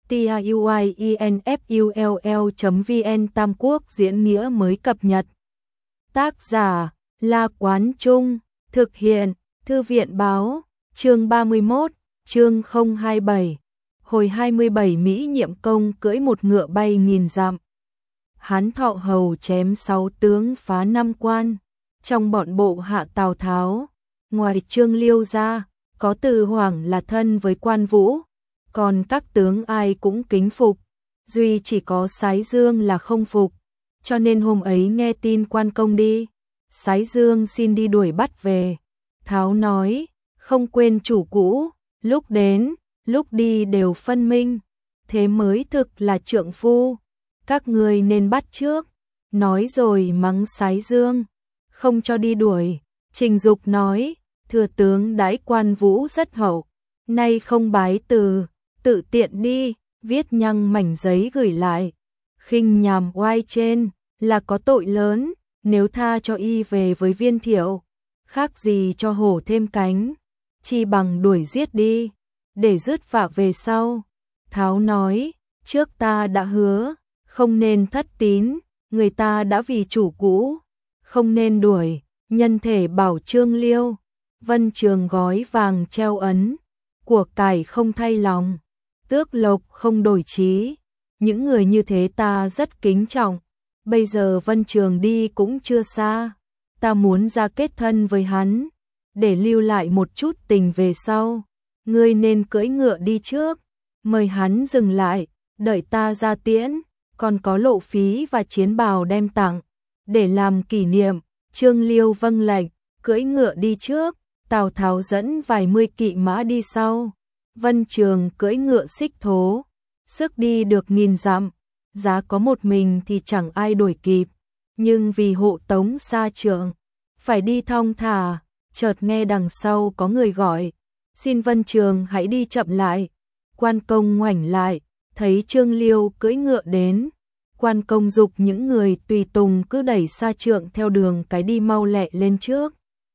tiuinfull.vn Tam Quốc diễn nghĩa mới cập nhật. Tác giả La Quán Trung, thực hiện Thư viện Báo, chương 31, chương 027. Hồi 27 Mỹ Nhiệm Công cưỡi một ngựa bay nghìn dặm. Hán Thọ Hầu chém 6 tướng phá 5 quan. Trong bọn bộ hạ Tào Tháo, ngoài Trương Liêu ra, có Từ Hoảng là thân với Quan Vũ, còn các tướng ai cũng kính phục, duy chỉ có Sái Dương là không phục, cho nên hôm ấy nghe tin Quan công đi, Sái Dương xin đi đuổi bắt về. Tháo nói, không quên chủ cũ, lúc đến, lúc đi đều phân minh, thế mới thực là trượng phu, các ngươi nên bắt trước. Nói rồi mắng Sái Dương, không cho đi đuổi. Trình Dục nói, thừa tướng đãi Quan Vũ rất hậu, nay không bái từ, tự tiện đi, viết nhăng mảnh giấy gửi lại. Khinh nhàm oai trên, là có tội lớn, nếu tha cho y về với Viên Thiệu, khác gì cho hổ thêm cánh, chi bằng đuổi giết đi, để dứt vạ về sau. Tháo nói, trước ta đã hứa, không nên thất tín, người ta đã vì chủ cũ, không nên đuổi, nhân thể bảo Trương Liêu, Vân Trường gói vàng treo ấn, của cải không thay lòng, tước lộc không đổi chí, những người như thế ta rất kính trọng, bây giờ Vân Trường đi cũng chưa xa, ta muốn ra kết thân với hắn, để lưu lại một chút tình về sau, ngươi nên cưỡi ngựa đi trước, mời hắn dừng lại, đợi ta ra tiễn, còn có lộ phí và chiến bào đem tặng, để làm kỷ niệm. Trương Liêu vâng lệnh, cưỡi ngựa đi trước, Tào Tháo dẫn vài mươi kỵ mã đi sau, Vân Trường cưỡi ngựa xích thố, sức đi được nghìn dặm, giá có một mình thì chẳng ai đuổi kịp, nhưng vì hộ tống xa trượng, phải đi thong thả, chợt nghe đằng sau có người gọi, xin Vân Trường hãy đi chậm lại. Quan công ngoảnh lại, thấy Trương Liêu cưỡi ngựa đến, Quan công dục những người tùy tùng cứ đẩy xa trượng theo đường cái đi mau lẹ lên trước.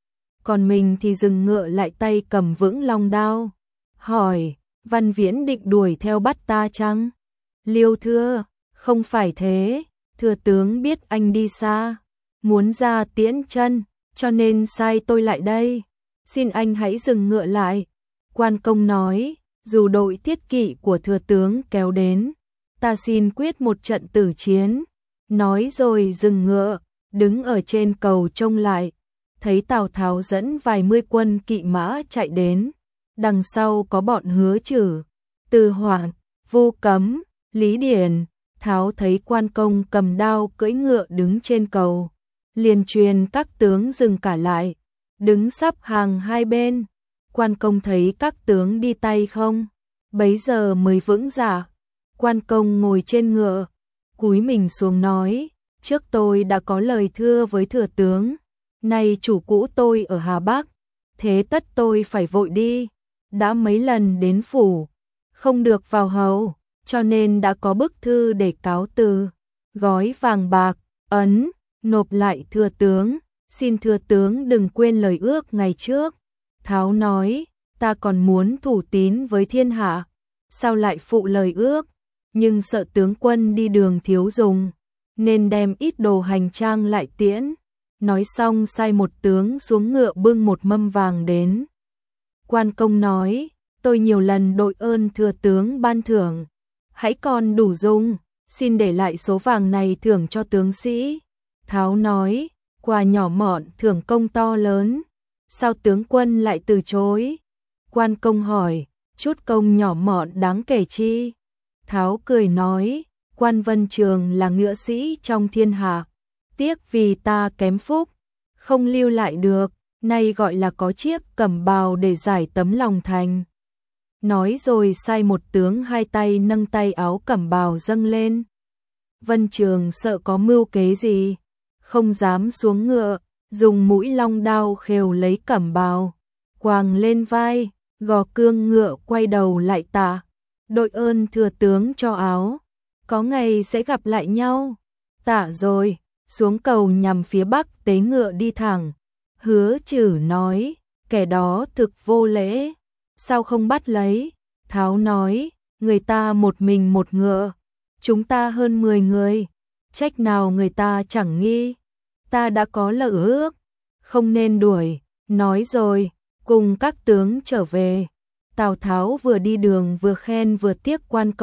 Còn mình thì dừng ngựa lại, tay cầm vững long đao, hỏi, Văn Viễn định đuổi theo bắt ta chăng? Liêu thưa, không phải thế, thừa tướng biết anh đi xa, muốn ra tiễn chân, cho nên sai tôi lại đây, xin anh hãy dừng ngựa lại. Quan công nói, dù đội thiết kỵ của thừa tướng kéo đến, ta xin quyết một trận tử chiến. Nói rồi dừng ngựa, đứng ở trên cầu trông lại, thấy Tào Tháo dẫn vài mươi quân kỵ mã chạy đến, đằng sau có bọn Hứa Trử, Từ Hoảng, Vu Cấm, Lý Điển. Tháo thấy Quan công cầm đao cưỡi ngựa đứng trên cầu, liền truyền các tướng dừng cả lại, đứng sắp hàng hai bên. Quan công thấy các tướng đi tay không, bấy giờ mới vững dạ. Quan công ngồi trên ngựa, cúi mình xuống nói, trước tôi đã có lời thưa với thừa tướng, nay chủ cũ tôi ở Hà Bắc, thế tất tôi phải vội đi, đã mấy lần đến phủ, không được vào hầu, cho nên đã có bức thư để cáo từ, gói vàng bạc, ấn, nộp lại thừa tướng, xin thừa tướng đừng quên lời ước ngày trước. Tháo nói, ta còn muốn thủ tín với thiên hạ, sao lại phụ lời ước, nhưng sợ tướng quân đi đường thiếu dùng, nên đem ít đồ hành trang lại tiễn. Nói xong sai một tướng xuống ngựa bưng một mâm vàng đến. Quan công nói, tôi nhiều lần đội ơn thừa tướng ban thưởng, hãy còn đủ dùng, xin để lại số vàng này thưởng cho tướng sĩ. Tháo nói, quà nhỏ mọn thưởng công to lớn, sao tướng quân lại từ chối? Quan công hỏi, chút công nhỏ mọn đáng kể chi? Tháo cười nói, Quan Vân Trường là ngựa sĩ trong thiên hạ, tiếc vì ta kém phúc, không lưu lại được, nay gọi là có chiếc cẩm bào để giải tấm lòng thành. Nói rồi sai một tướng hai tay nâng tay áo cẩm bào dâng lên. Vân Trường sợ có mưu kế gì, không dám xuống ngựa, dùng mũi long đao khều lấy cẩm bào, quàng lên vai, gò cương ngựa quay đầu lại tạ, đội ơn thừa tướng cho áo, có ngày sẽ gặp lại nhau. Tạ rồi, xuống cầu nhằm phía bắc tế ngựa đi thẳng. Hứa Trử nói, kẻ đó thực vô lễ, sao không bắt lấy? Tháo nói, người ta một mình một ngựa, chúng ta hơn 10 người, trách nào người ta chẳng nghi, ta đã có lời ước, không nên đuổi, nói rồi, cùng các tướng trở về. Tào Tháo vừa đi đường vừa khen vừa tiếc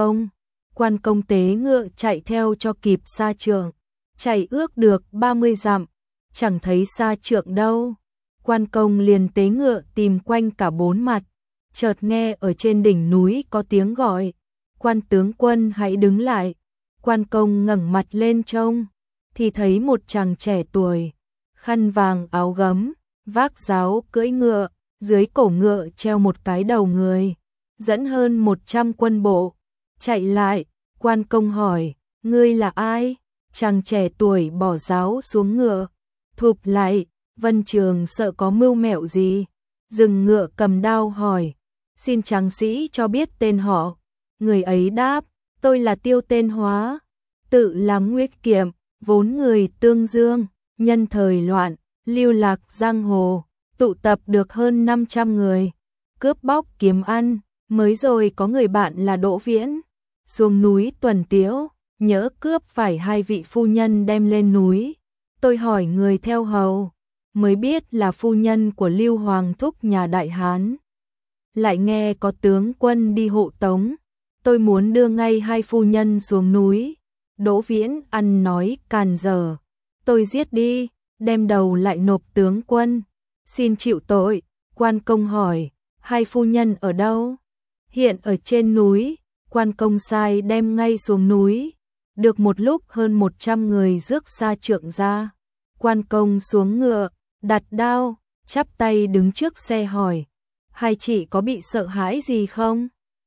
Quan Công tế ngựa chạy theo cho kịp Sa Trượng, chạy ước được 30 dặm, chẳng thấy Sa Trượng đâu. Quan Công liền tế ngựa tìm quanh cả 4 mặt, chợt nghe ở trên đỉnh núi có tiếng gọi, Quan tướng quân hãy đứng lại. Quan Công ngẩng mặt lên trông, thì thấy một chàng trẻ tuổi, khăn vàng áo gấm, vác giáo cưỡi ngựa, dưới cổ ngựa treo một cái đầu người, dẫn hơn 100 quân bộ, chạy lại. Quan Công hỏi, ngươi là ai? Chàng trẻ tuổi bỏ giáo xuống ngựa, thụp lại. Vân Trường sợ có mưu mẹo gì, dừng ngựa cầm đao hỏi, xin tráng sĩ cho biết tên họ. Người ấy đáp, tôi là Tiêu Tên Hóa, tự làm Nguyết Kiệm, vốn người Tương Dương, nhân thời loạn, lưu lạc giang hồ, tụ tập được hơn 500 người, cướp bóc kiếm ăn, mới rồi có người bạn là Đỗ Viễn, xuống núi tuần tiễu, nhỡ cướp phải 2 vị phu nhân đem lên núi. Tôi hỏi người theo hầu, mới biết là phu nhân của Lưu Hoàng thúc nhà Đại Hán. Lại nghe có tướng quân đi hộ tống, tôi muốn đưa ngay 2 phu nhân xuống núi. Đỗ Viễn ăn nói càn dở, tôi giết đi, đem đầu lại nộp tướng quân, xin chịu tội. Quan Công hỏi, 2 phu nhân ở đâu? Hiện ở trên núi. Quan Công sai đem ngay xuống núi. Được một lúc hơn 100 người rước Sa Trượng ra. Quan Công xuống ngựa, đặt đao, chắp tay đứng trước xe hỏi, 2 chị có bị sợ hãi gì không?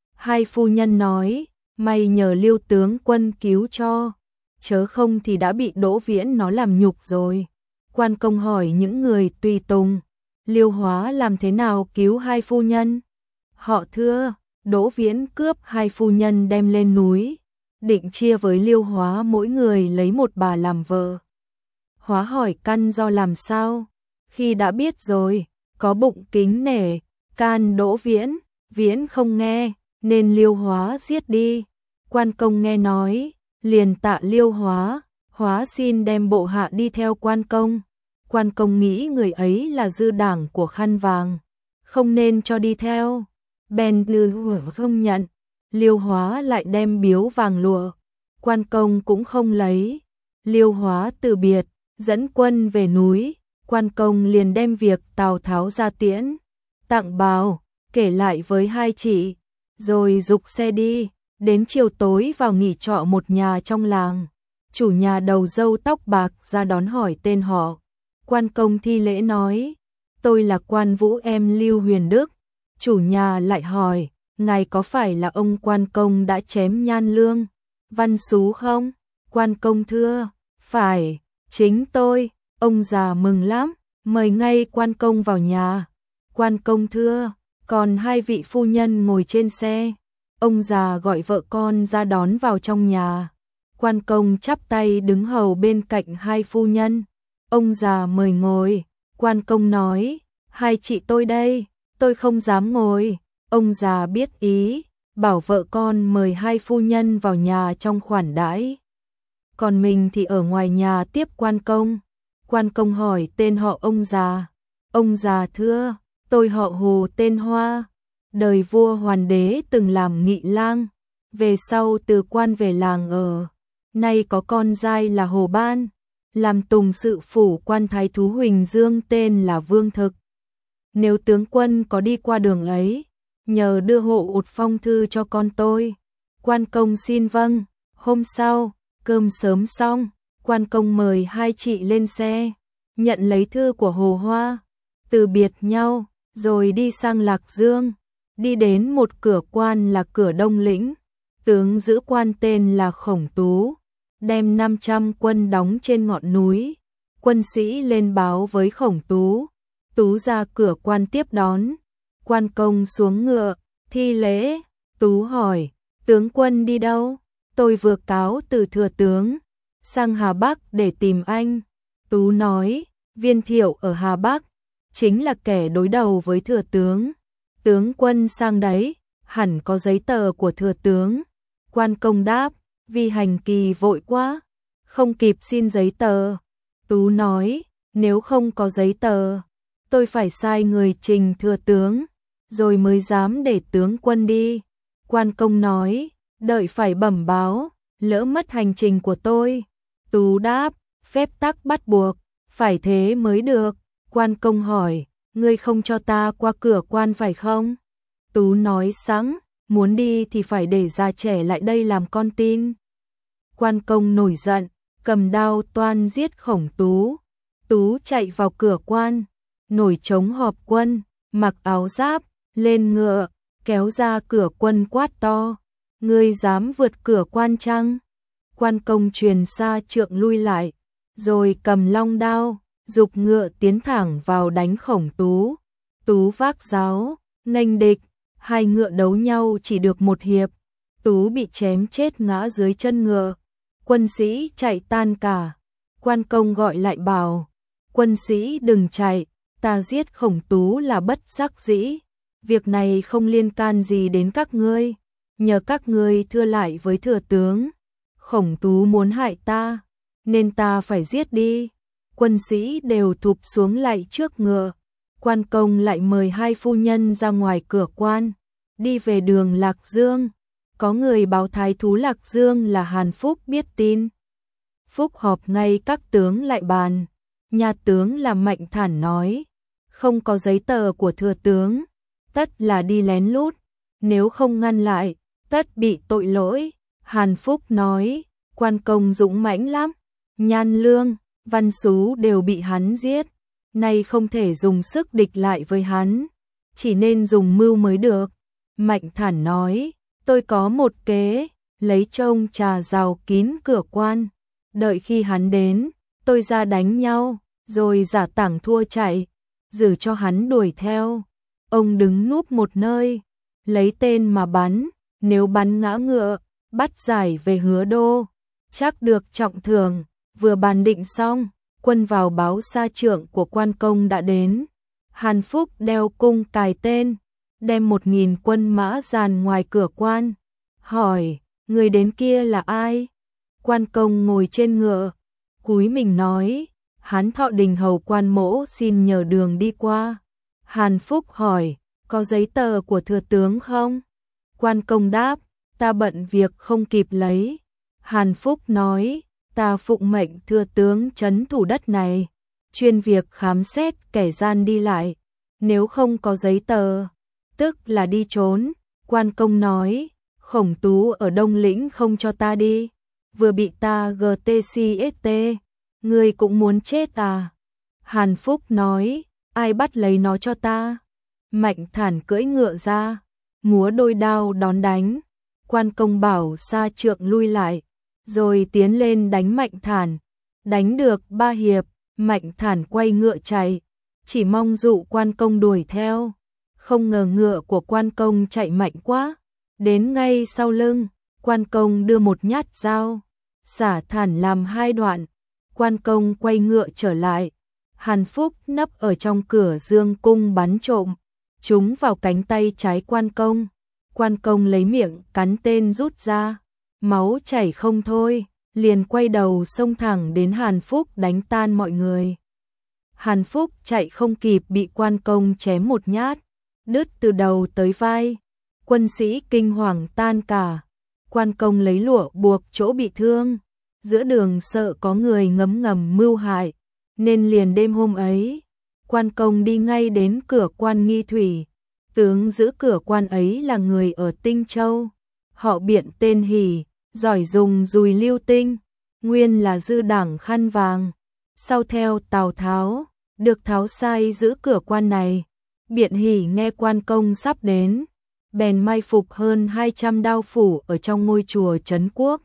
2 phu nhân nói, may nhờ Lưu tướng quân cứu cho, chớ không thì đã bị Đỗ Viễn nó làm nhục rồi. Quan Công hỏi những người tùy tùng, Liêu Hóa làm thế nào cứu 2 phu nhân? Họ thưa, Đỗ Viễn cướp 2 phu nhân đem lên núi, định chia với Liêu Hóa mỗi người lấy một bà làm vợ. Hóa hỏi căn do làm sao? Khi đã biết rồi, có bụng kính nể, can Đỗ Viễn, Viễn không nghe, nên Liêu Hóa giết đi. Quan Công nghe nói, liền tạ Liêu Hóa, Hóa xin đem bộ hạ đi theo Quan Công. Quan Công nghĩ người ấy là dư đảng của khăn vàng, không nên cho đi theo, bèn không nhận. Liêu Hóa lại đem biếu vàng lụa, Quan Công cũng không lấy. Liêu Hóa từ biệt, dẫn quân về núi. Quan Công liền đem việc Tào Tháo ra tiễn, tặng bào, kể lại với 2 chị, rồi giục xe đi. Đến chiều tối vào nghỉ trọ một nhà trong làng, chủ nhà đầu râu tóc bạc ra đón hỏi tên họ. Quan Công thi lễ nói, tôi là Quan Vũ em Lưu Huyền Đức. Chủ nhà lại hỏi, ngài có phải là ông Quan Công đã chém Nhan Lương, Văn Xú không? Quan Công thưa, phải, chính tôi. Ông già mừng lắm, mời ngay Quan Công vào nhà. Quan Công thưa, còn 2 vị phu nhân ngồi trên xe. Ông già gọi vợ con ra đón vào trong nhà. Quan Công chắp tay đứng hầu bên cạnh 2 phu nhân. Ông già mời ngồi. Quan Công nói, 2 chị tôi đây, tôi không dám ngồi. Ông già biết ý, bảo vợ con mời 2 phu nhân vào nhà trong khoản đãi, còn mình thì ở ngoài nhà tiếp Quan Công. Quan Công hỏi tên họ ông già. Ông già thưa, tôi họ Hồ tên Hoa, đời vua Hoàn Đế từng làm nghị lang, về sau từ quan về làng ở, nay có con giai là Hồ Ban, làm tùng sự phủ quan thái thú Huỳnh Dương tên là Vương Thực. Nếu tướng quân có đi qua đường ấy, nhờ đưa hộ một phong thư cho con tôi. Quan Công xin vâng. Hôm sau, cơm sớm xong, Quan Công mời 2 chị lên xe, nhận lấy thư của Hồ Hoa, từ biệt nhau, rồi đi sang Lạc Dương. Đi đến một cửa quan là cửa Đông Lĩnh, tướng giữ quan tên là Khổng Tú, đem 500 quân đóng trên ngọn núi. Quân sĩ lên báo với Khổng Tú, Tú ra cửa quan tiếp đón. Quan Công xuống ngựa, thi lễ. Tú hỏi, tướng quân đi đâu? Tôi vừa cáo từ thừa tướng, sang Hà Bắc để tìm anh. Tú nói, Viên Thiệu ở Hà Bắc, chính là kẻ đối đầu với thừa tướng. Tướng quân sang đấy, hẳn có giấy tờ của thừa tướng. Quan công đáp, vì hành kỳ vội quá, không kịp xin giấy tờ. Tú nói, nếu không có giấy tờ, tôi phải sai người trình thừa tướng, rồi mới dám để tướng quân đi. Quan công nói, đợi phải bẩm báo, lỡ mất hành trình của tôi. Tú đáp, phép tắc bắt buộc, phải thế mới được. Quan công hỏi, ngươi không cho ta qua cửa quan phải không? Tú nói sẵn, muốn đi thì phải để già trẻ lại đây làm con tin. Quan công nổi giận, cầm đao toan giết Khổng Tú. Tú chạy vào cửa quan, nổi trống họp quân, mặc áo giáp, lên ngựa, kéo ra cửa quân quát to, ngươi dám vượt cửa quan chăng? Quan công truyền xa trượng lui lại, rồi cầm long đao, giục ngựa tiến thẳng vào đánh Khổng Tú. Tú vác giáo, nghênh địch, hai ngựa đấu nhau chỉ được một hiệp, Tú bị chém chết ngã dưới chân ngựa. Quân sĩ chạy tan cả. Quan công gọi lại bảo, quân sĩ đừng chạy, ta giết Khổng Tú là bất đắc dĩ, việc này không liên can gì đến các ngươi, nhờ các ngươi thưa lại với thừa tướng, Khổng Tú muốn hại ta, nên ta phải giết đi. Quân sĩ đều thụp xuống lạy trước ngựa. Quan công lại mời hai phu nhân ra ngoài cửa quan, đi về đường Lạc Dương. Có người báo thái thú Lạc Dương là Hàn Phúc biết tin. Phúc họp ngay các tướng lại bàn. Nhà tướng là Mạnh Thản nói, không có giấy tờ của thừa tướng, tất là đi lén lút, nếu không ngăn lại, tất bị tội lỗi. Hàn Phúc nói, quan công dũng mãnh lắm, Nhan Lương, Văn Sú đều bị hắn giết, nay không thể dùng sức địch lại với hắn, chỉ nên dùng mưu mới được. Mạnh Thản nói, tôi có một kế, lấy trông trà rào kín cửa quan, đợi khi hắn đến, tôi ra đánh nhau, rồi giả tảng thua chạy, giữ cho hắn đuổi theo. Ông đứng núp một nơi, lấy tên mà bắn, nếu bắn ngã ngựa, bắt giải về Hứa Đô, chắc được trọng thưởng. Vừa bàn định xong, quân vào báo xa trượng của quan công đã đến. Hàn Phúc đeo cung cài tên, đem 1000 quân mã dàn ngoài cửa quan, hỏi, người đến kia là ai? Quan công ngồi trên ngựa, cúi mình nói, Hán Thọ Đình hầu quan mỗ xin nhờ đường đi qua. Hàn Phúc hỏi, có giấy tờ của thừa tướng không? Quan công đáp, ta bận việc không kịp lấy. Hàn Phúc nói, ta phụng mệnh thừa tướng trấn thủ đất này, chuyên việc khám xét kẻ gian đi lại, nếu không có giấy tờ, tức là đi trốn. Quan công nói, Khổng Tú ở Đông Lĩnh không cho ta đi, vừa bị ta GTCST, ngươi cũng muốn chết à? Hàn Phúc nói, ai bắt lấy nó cho ta? Mạnh Thản cưỡi ngựa ra, múa đôi đao đón đánh. Quan công bảo xa trượng lui lại, rồi tiến lên đánh Mạnh Thản. Đánh được 3 hiệp, Mạnh Thản quay ngựa chạy, chỉ mong dụ quan công đuổi theo. Không ngờ ngựa của quan công chạy mạnh quá, đến ngay sau lưng, quan công đưa một nhát dao, xả Thản làm 2 đoạn. Quan công quay ngựa trở lại, Hàn Phúc nấp ở trong cửa dương cung bắn trộm, trúng vào cánh tay trái quan công. Quan công lấy miệng cắn tên rút ra, máu chảy không thôi, liền quay đầu xông thẳng đến Hàn Phúc đánh tan mọi người. Hàn Phúc chạy không kịp bị quan công chém một nhát, đứt từ đầu tới vai. Quân sĩ kinh hoàng tan cả. Quan công lấy lụa buộc chỗ bị thương. Giữa đường sợ có người ngấm ngầm mưu hại, nên liền đêm hôm ấy, quan công đi ngay đến cửa quan Nghi Thủy. Tướng giữ cửa quan ấy là người ở Tinh Châu, họ Biện tên Hỉ, giỏi dùng dùi lưu tinh, nguyên là dư đảng khăn vàng. Sau theo Tào Tháo, được Tháo sai giữ cửa quan này. Biện Hỉ nghe quan công sắp đến, bèn mai phục hơn 200 đao phủ ở trong ngôi chùa Trấn Quốc,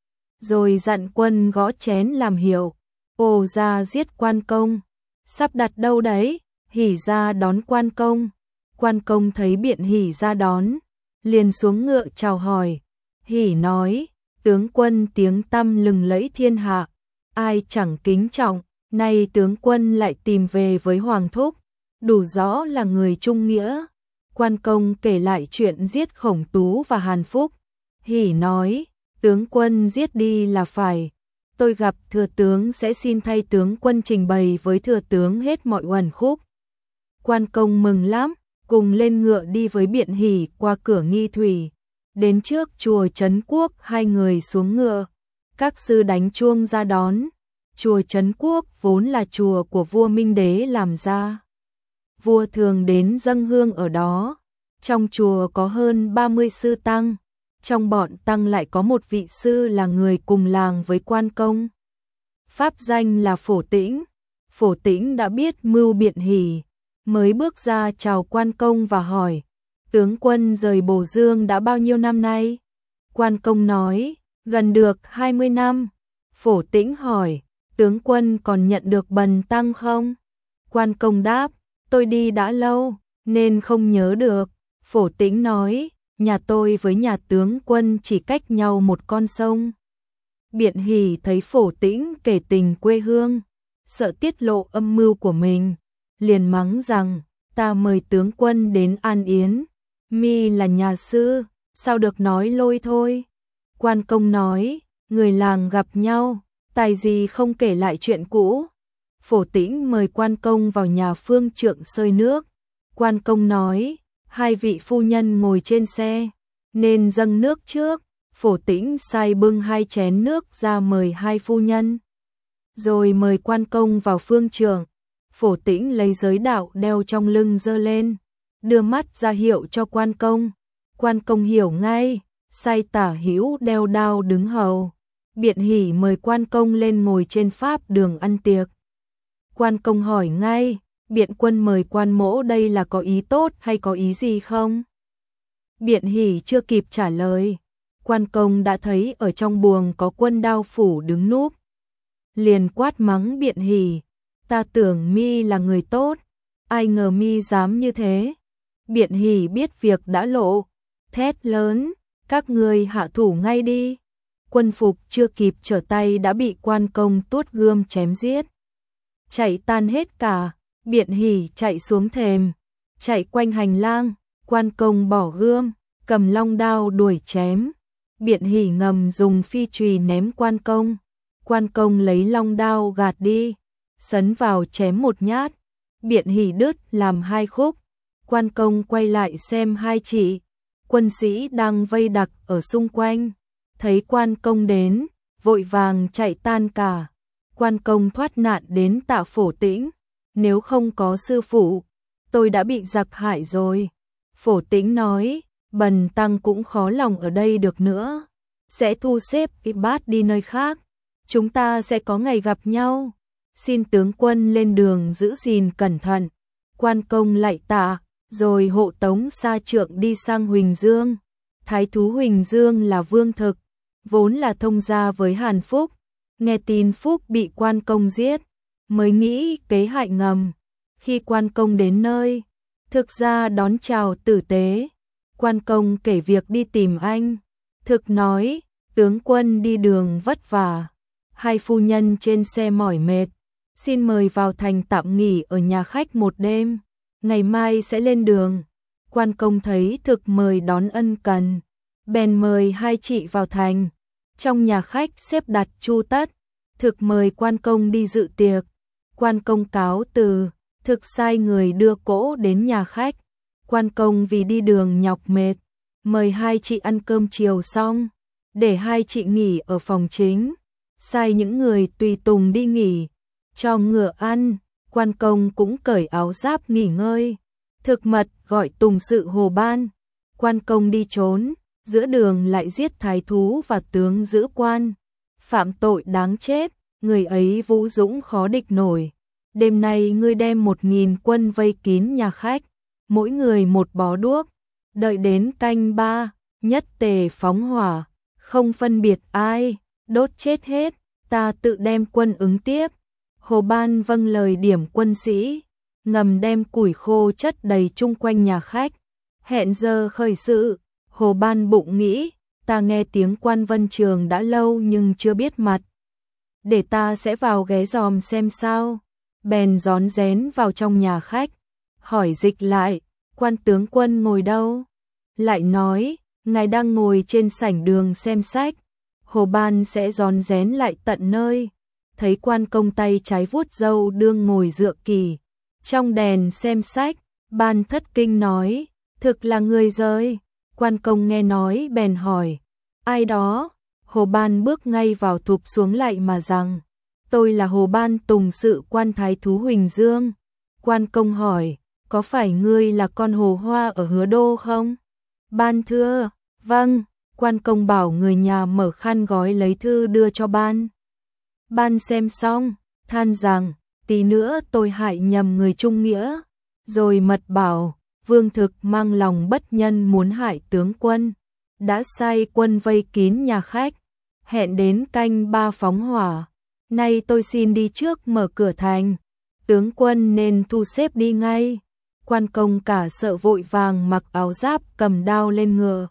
rồi dặn quân gõ chén làm hiệu, ồ ra giết quan công. Sắp đặt đâu đấy? Hỉ ra đón quan công. Quan công thấy Biện Hỉ ra đón, liền xuống ngựa chào hỏi. Hỉ nói, tướng quân tiếng tăm lừng lẫy thiên hạ, ai chẳng kính trọng, nay tướng quân lại tìm về với Hoàng Thúc, đủ rõ là người trung nghĩa. Quan công kể lại chuyện giết Khổng Tú và Hàn Phúc. Hỉ nói, tướng quân giết đi là phải. Tôi gặp thừa tướng sẽ xin thay tướng quân trình bày với thừa tướng hết mọi uẩn khúc. Quan công mừng lắm, cùng lên ngựa đi với Biện Hỉ qua cửa Nghi Thủy. Đến trước chùa Trấn Quốc, hai người xuống ngựa. Các sư đánh chuông ra đón. Chùa Trấn Quốc vốn là chùa của vua Minh Đế làm ra. Vua thường đến dâng hương ở đó. Trong chùa có hơn 30 sư tăng. Trong bọn tăng lại có một vị sư là người cùng làng với quan công. Pháp danh là Phổ Tĩnh. Phổ Tĩnh đã biết mưu Biện Hỉ, mới bước ra chào quan công và hỏi, tướng quân rời Bồ Dương đã bao nhiêu năm nay? Quan công nói, gần được 20 năm. Phổ Tĩnh hỏi, tướng quân còn nhận được bần tăng không? Quan công đáp, tôi đi đã lâu, nên không nhớ được. Phổ Tĩnh nói, nhà tôi với nhà tướng quân chỉ cách nhau một con sông. Biện Hỉ thấy Phổ Tĩnh kể tình quê hương, sợ tiết lộ âm mưu của mình, liền mắng rằng, ta mời tướng quân đến An Yến, mi là nhà sư, sao được nói lôi thôi. Quan công nói, người làng gặp nhau, tài gì không kể lại chuyện cũ. Phổ Tĩnh mời quan công vào nhà phương trượng sơi nước. Quan công nói, hai vị phu nhân ngồi trên xe, nên dâng nước trước. Phổ Tĩnh sai bưng 2 chén nước ra mời hai phu nhân, rồi mời quan công vào phương trượng. Phổ Tĩnh lấy giới đạo đeo trong lưng giơ lên, đưa mắt ra hiệu cho quan công. Quan công hiểu ngay, sai tả hữu đeo đao đứng hầu. Biện Hỉ mời quan công lên ngồi trên pháp đường ăn tiệc. Quan công hỏi ngay, Biện quân mời quan mỗ đây là có ý tốt hay có ý gì không? Biện Hỉ chưa kịp trả lời, quan công đã thấy ở trong buồng có Quân Đao Phủ đứng núp. Liền quát mắng Biện Hỉ, ta tưởng mi là người tốt, ai ngờ mi dám như thế. Biện Hỉ biết việc đã lộ, thét lớn, các ngươi hạ thủ ngay đi. Quân phục chưa kịp trở tay đã bị quan công tuốt gươm chém giết. Chạy tan hết cả, Biện Hỉ chạy xuống thềm, chạy quanh hành lang, quan công bỏ gươm, cầm long đao đuổi chém. Biện Hỉ ngầm dùng phi chùy ném quan công. Quan công lấy long đao gạt đi, sấn vào chém một nhát. Biện Hỉ đứt làm 2 khúc. Quan công quay lại xem hai chị quân sĩ đang vây đặc ở xung quanh, thấy quan công đến, vội vàng chạy tan cả. Quan công thoát nạn đến tạ Phổ Tĩnh, nếu không có sư phụ, tôi đã bị giặc hại rồi. Phổ Tĩnh nói, bần tăng cũng khó lòng ở đây được nữa, sẽ thu xếp cái bát đi nơi khác, chúng ta sẽ có ngày gặp nhau. Xin tướng quân lên đường giữ gìn cẩn thận. Quan công lạy tạ, rồi hộ tống Sa Trượng đi sang Huỳnh Dương. Thái thú Huỳnh Dương là Vương Thực, vốn là thông gia với Hàn Phúc, nghe tin Phúc bị quan công giết, mới nghĩ kế hại ngầm. Khi quan công đến nơi, Thực ra đón chào tử tế. Quan công kể việc đi tìm anh. Thực nói, tướng quân đi đường vất vả, hai phu nhân trên xe mỏi mệt, xin mời vào thành tạm nghỉ ở nhà khách một đêm, ngày mai sẽ lên đường. Quan công thấy Thực mời đón ân cần, bèn mời hai chị vào thành. Trong nhà khách xếp đặt chu tất, Thực mời quan công đi dự tiệc. Quan công cáo từ, Thực sai người đưa cỗ đến nhà khách. Quan công vì đi đường nhọc mệt, mời hai chị ăn cơm chiều xong, để hai chị nghỉ ở phòng chính, sai những người tùy tùng đi nghỉ, cho ngựa ăn. Quan công cũng cởi áo giáp nghỉ ngơi. Thực mật gọi tùng sự Hồ Ban. Quan công đi trốn, giữa đường lại giết thái thú và tướng giữ quan, phạm tội đáng chết, người ấy vũ dũng khó địch nổi. Đêm nay ngươi đem 1000 quân vây kín nhà khách, mỗi người một bó đuốc, đợi đến canh 3, nhất tề phóng hỏa, không phân biệt ai, đốt chết hết, ta tự đem quân ứng tiếp. Hồ Ban vâng lời điểm quân sĩ, ngầm đem củi khô chất đầy chung quanh nhà khách, hẹn giờ khởi sự. Hồ Ban bụng nghĩ, ta nghe tiếng Quan Vân Trường đã lâu nhưng chưa biết mặt, để ta sẽ vào ghé dòm xem sao. Bèn rón rén vào trong nhà khách, hỏi dịch lại. Quan tướng quân ngồi đâu? Lại nói, ngài đang ngồi trên sảnh đường xem sách. Hồ Ban sẽ rón rén lại tận nơi. Thấy quan công tay trái vuốt râu đương ngồi dựa kỳ. Trong đèn xem sách, Ban thất kinh nói, thực là người rơi. Quan công nghe nói bèn hỏi, ai đó? Hồ Ban bước ngay vào thụp xuống lại mà rằng, tôi là Hồ Ban tùng sự quan thái thú Huỳnh Dương. Quan công hỏi, có phải ngươi là con hồ hoa ở Hứa Đô không? Ban thưa, vâng. Quan công bảo người nhà mở khăn gói lấy thư đưa cho Ban. Ban xem xong, than rằng, tí nữa tôi hại nhầm người trung nghĩa. Rồi mật bảo, Vương Thực mang lòng bất nhân muốn hại tướng quân. Đã sai quân vây kín nhà khách, hẹn đến canh 3 phóng hỏa. Nay tôi xin đi trước mở cửa thành, tướng quân nên thu xếp đi ngay. Quan công cả sợ vội vàng mặc áo giáp cầm đao lên ngựa.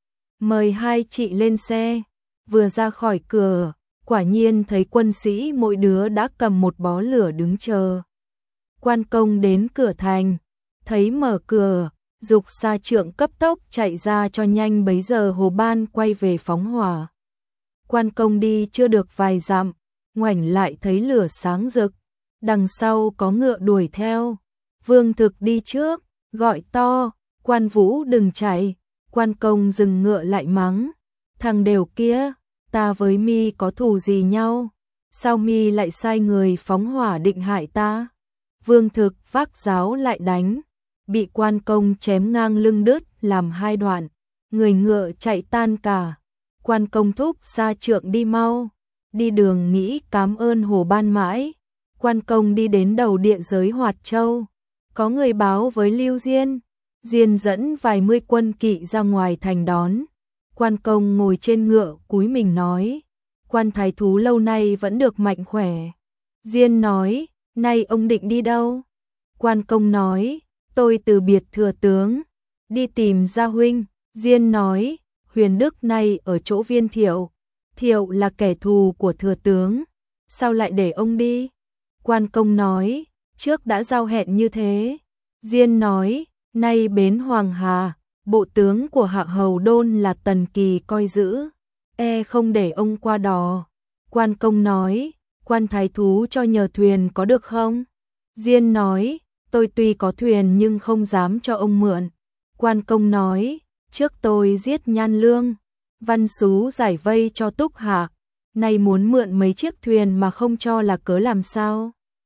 Mời hai chị lên xe, vừa ra khỏi cửa, quả nhiên thấy quân sĩ mỗi đứa đã cầm một bó lửa đứng chờ. Quan công đến cửa thành, thấy mở cửa, giục xa trượng cấp tốc chạy ra cho nhanh, bấy giờ Hồ Ban quay về phóng hỏa. Quan công đi chưa được vài dặm, ngoảnh lại thấy lửa sáng rực, đằng sau có ngựa đuổi theo. Vương Thực đi trước, gọi to, Quan Vũ đừng chạy. Quan công dừng ngựa lại mắng, thằng đều kia, ta với mi có thù gì nhau, sao mi lại sai người phóng hỏa định hại ta? Vương Thực vác giáo lại đánh, bị quan công chém ngang lưng đứt làm hai đoạn, người ngựa chạy tan cả. Quan công thúc xa trượng đi mau, đi đường nghĩ cám ơn Hồ Ban mãi. Quan công đi đến đầu địa giới Hoạt Châu, có người báo với Lưu Diên. Diên dẫn vài mươi quân kỵ ra ngoài thành đón. Quan công ngồi trên ngựa cúi mình nói, quan thái thú lâu nay vẫn được mạnh khỏe. Diên nói, nay ông định đi đâu? Quan công nói, tôi từ biệt thừa tướng, đi tìm gia huynh. Diên nói, Huyền Đức nay ở chỗ Viên Thiệu. Thiệu là kẻ thù của thừa tướng, sao lại để ông đi? Quan công nói, trước đã giao hẹn như thế. Diên nói, nay bến Hoàng Hà, bộ tướng của Hạ Hầu Đôn là Tần Kỳ coi giữ, không để ông qua đò. Quan công nói, quan thái thú cho nhờ thuyền có được không? Diên nói, tôi tuy có thuyền nhưng không dám cho ông mượn. Quan công nói, trước tôi giết Nhan Lương, Văn Sú giải vây cho Túc Hạ, nay muốn mượn mấy chiếc thuyền mà không cho là cớ làm sao?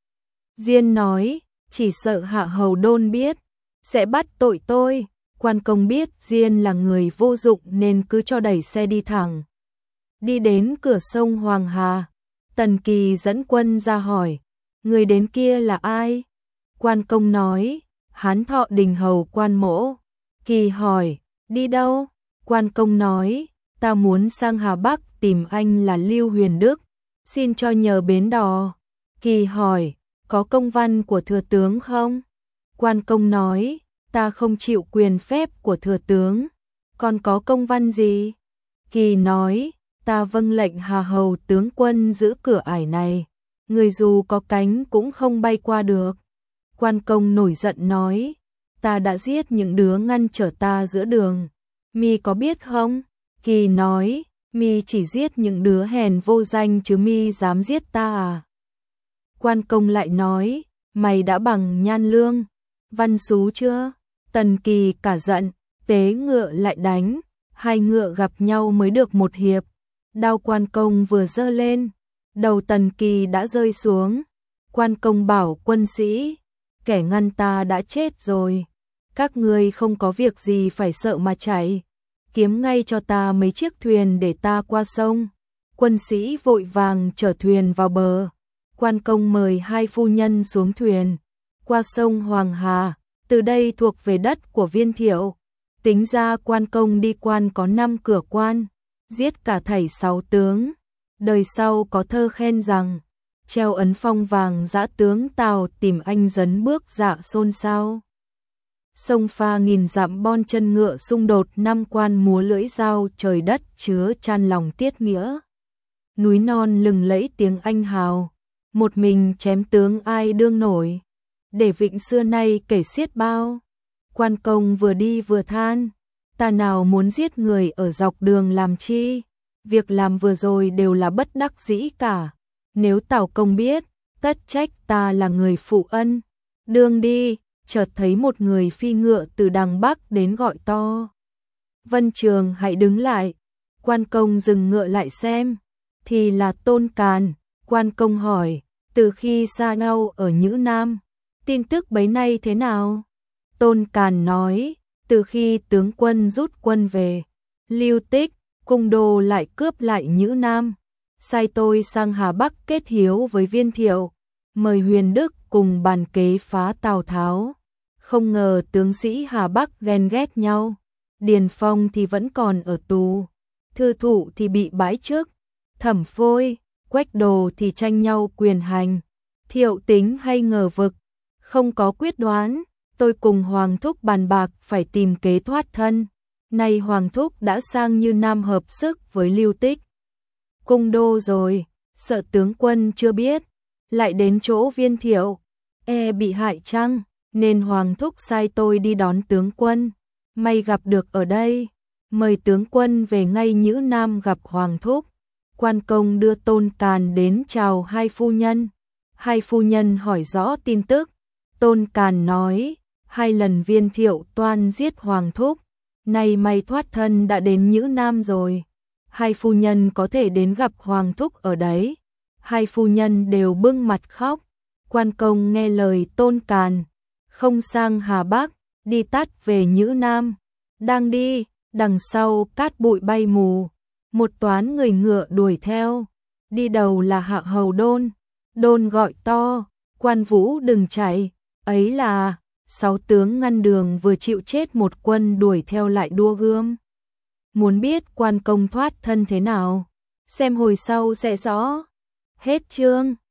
Diên nói, chỉ sợ Hạ Hầu Đôn biết, sẽ bắt tội tôi. Quan công biết Diên là người vô dụng nên cứ cho đẩy xe đi thẳng. Đi đến cửa sông Hoàng Hà, Tần Kỳ dẫn quân ra hỏi, người đến kia là ai? Quan công nói, Hán Thọ Đình hầu Quan Mỗ. Kỳ hỏi, đi đâu? Quan công nói, ta muốn sang Hà Bắc tìm anh là Lưu Huyền Đức, xin cho nhờ bến đò. Kỳ hỏi, có công văn của thừa tướng không? Quan công nói, ta không chịu quyền phép của thừa tướng, còn có công văn gì? Kỳ nói, ta vâng lệnh Hà Hầu tướng quân giữ cửa ải này, người dù có cánh cũng không bay qua được. Quan công nổi giận nói, ta đã giết những đứa ngăn trở ta giữa đường, mi có biết không? Kỳ nói, mi chỉ giết những đứa hèn vô danh chứ mi dám giết ta à? Quan công lại nói, mày đã bằng Nhan Lương, Văn Sú chưa? Tần Kỳ cả giận, tế ngựa lại đánh, hai ngựa gặp nhau mới được một hiệp. Đao quan công vừa giơ lên, đầu Tần Kỳ đã rơi xuống. Quan công bảo quân sĩ, kẻ ngăn ta đã chết rồi, các ngươi không có việc gì phải sợ mà chạy, kiếm ngay cho ta mấy chiếc thuyền để ta qua sông. Quân sĩ vội vàng chở thuyền vào bờ. Quan công mời hai phu nhân xuống thuyền, qua sông Hoàng Hà, từ đây thuộc về đất của Viên Thiệu. Tính ra quan công đi quan có 5 cửa quan, giết cả thảy 6 tướng. Đời sau có thơ khen rằng, treo ấn phong vàng dã tướng Tào tìm anh dấn bước dạ xôn xao. Sông pha nghìn dặm bon chân ngựa xung đột, 5 quan múa lưỡi dao, trời đất chứa chan lòng tiết nghĩa. Núi non lừng lẫy tiếng anh hào, một mình chém tướng ai đương nổi, để vịnh xưa nay kể xiết bao. Quan công vừa đi vừa than, ta nào muốn giết người ở dọc đường làm chi, việc làm vừa rồi đều là bất đắc dĩ cả, nếu Tào công biết, tất trách ta là người phụ ân. Đường đi, chợt thấy một người phi ngựa từ đằng bắc đến gọi to. Vân Trường hãy đứng lại. Quan công dừng ngựa lại xem, thì là Tôn Càn. Quan công hỏi, từ khi xa nhau ở Nhữ Nam, tin tức bấy nay thế nào? Tôn Càn nói, từ khi tướng quân rút quân về, Lưu Tích, Cung Đô lại cướp lại Nhữ Nam, sai tôi sang Hà Bắc kết hiếu với Viên Thiệu, mời Huyền Đức cùng bàn kế phá Tào Tháo. Không ngờ tướng sĩ Hà Bắc ghen ghét nhau, Điền Phong thì vẫn còn ở tù, Thư Thụ thì bị bãi chức, Thẩm Phôi, Quách Đồ thì tranh nhau quyền hành, Thiệu Tính hay ngờ vực, không có quyết đoán. Tôi cùng Hoàng Thúc bàn bạc phải tìm kế thoát thân. Nay Hoàng Thúc đã sang Như Nam hợp sức với Lưu Tích, Cung Đô rồi, sợ tướng quân chưa biết, lại đến chỗ Viên Thiệu, bị hại chăng, nên Hoàng Thúc sai tôi đi đón tướng quân. May gặp được ở đây, mời tướng quân về ngay Nhữ Nam gặp Hoàng Thúc. Quan công đưa Tôn Càn đến chào hai phu nhân. Hai phu nhân hỏi rõ tin tức. Tôn Càn nói, 2 lần Viên Thiệu toan giết Hoàng Thúc, nay may thoát thân đã đến Nhữ Nam rồi. Hai phu nhân có thể đến gặp Hoàng Thúc ở đấy. Hai phu nhân đều bưng mặt khóc. Quan công nghe lời Tôn Càn, không sang Hà Bắc, đi tắt về Nhữ Nam. Đang đi, đằng sau cát bụi bay mù, một toán người ngựa đuổi theo. Đi đầu là Hạ Hầu Đôn. Đôn gọi to, Quan Vũ đừng chạy, ấy là 6 tướng ngăn đường vừa chịu chết một quân đuổi theo lại đua gươm. Muốn biết quan công thoát thân thế nào, xem hồi sau sẽ rõ. Hết chương.